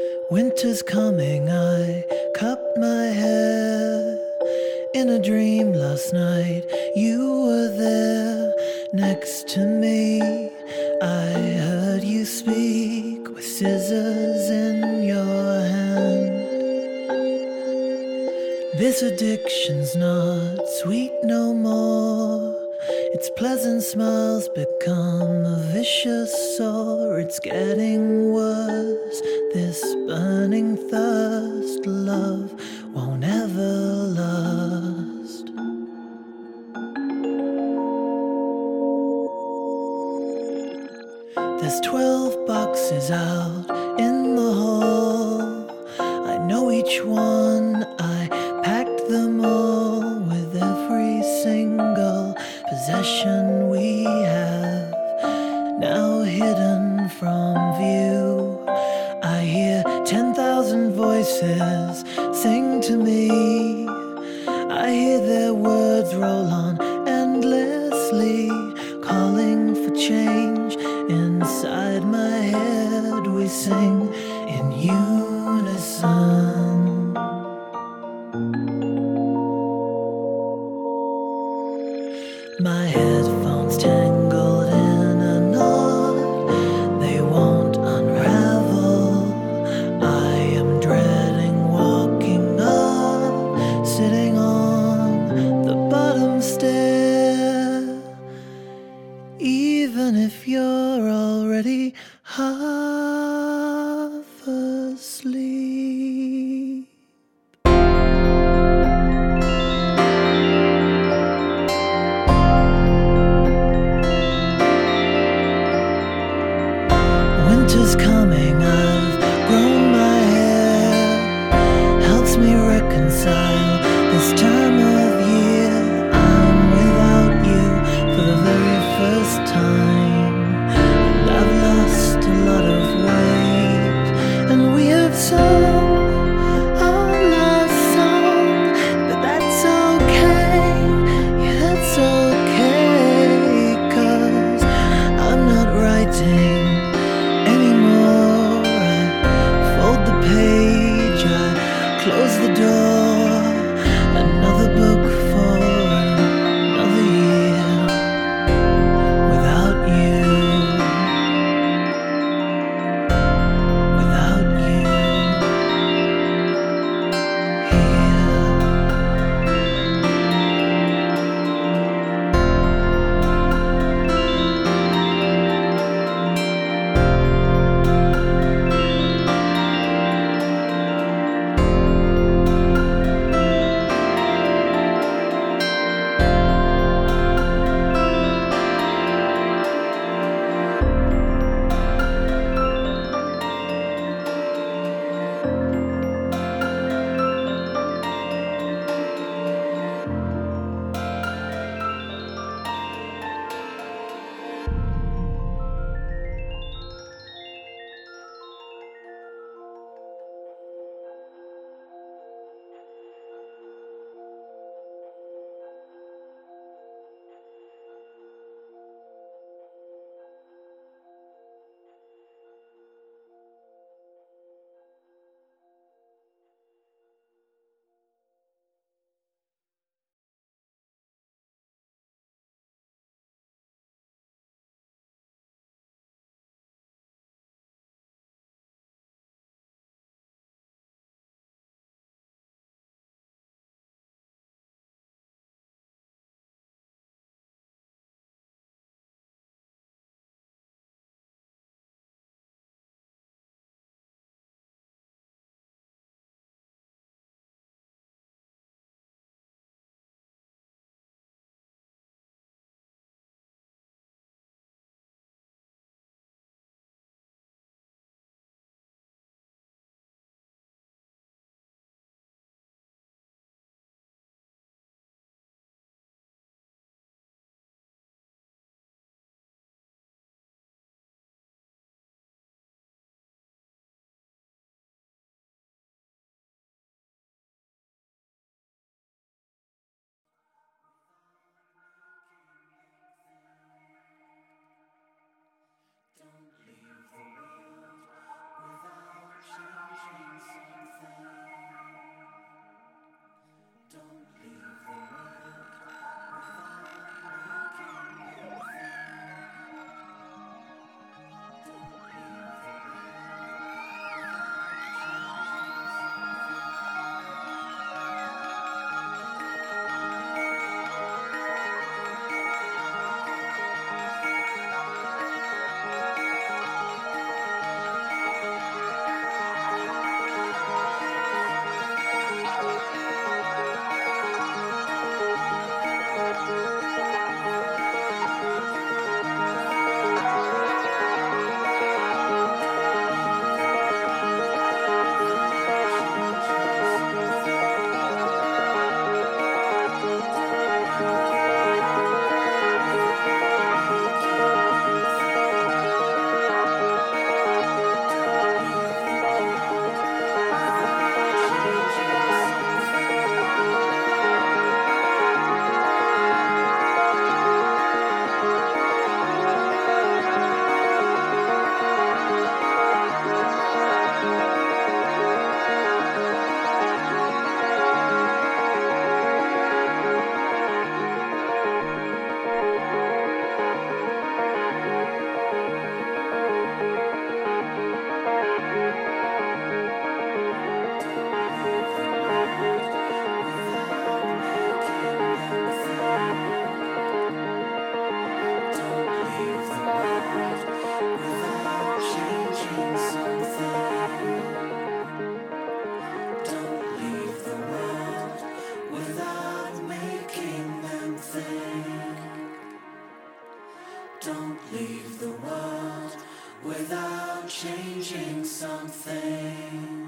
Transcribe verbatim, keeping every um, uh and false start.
Winter's coming, I cut my hair. In a dream last night, you were there next to me. I heard you speak with scissors in your hand. This addiction's not sweet no more. Its pleasant smiles become a vicious sore. It's getting worse, this burning thirst. Love won't ever last. There's twelve boxes out in the hall. I know each one, I packed them all with every single possession we have, now hidden from view. I hear ten thousand voices sing to me. I hear their words roll on endlessly, calling for change. Inside my head we sing in unison. My headphones tangled in a knot, they won't unravel. I am dreading walking up, sitting on the bottom stair. Even if you're already half asleep. Winter's coming, I've grown my hair, helps me reconcile this time of year. I'm without you for the very first time, and I've lost a lot of weight. And we have sung our last song, but that's okay, yeah that's okay, 'cause I'm not writing anymore. I fold the page, I close the door. Another book for another year without you, without you. something.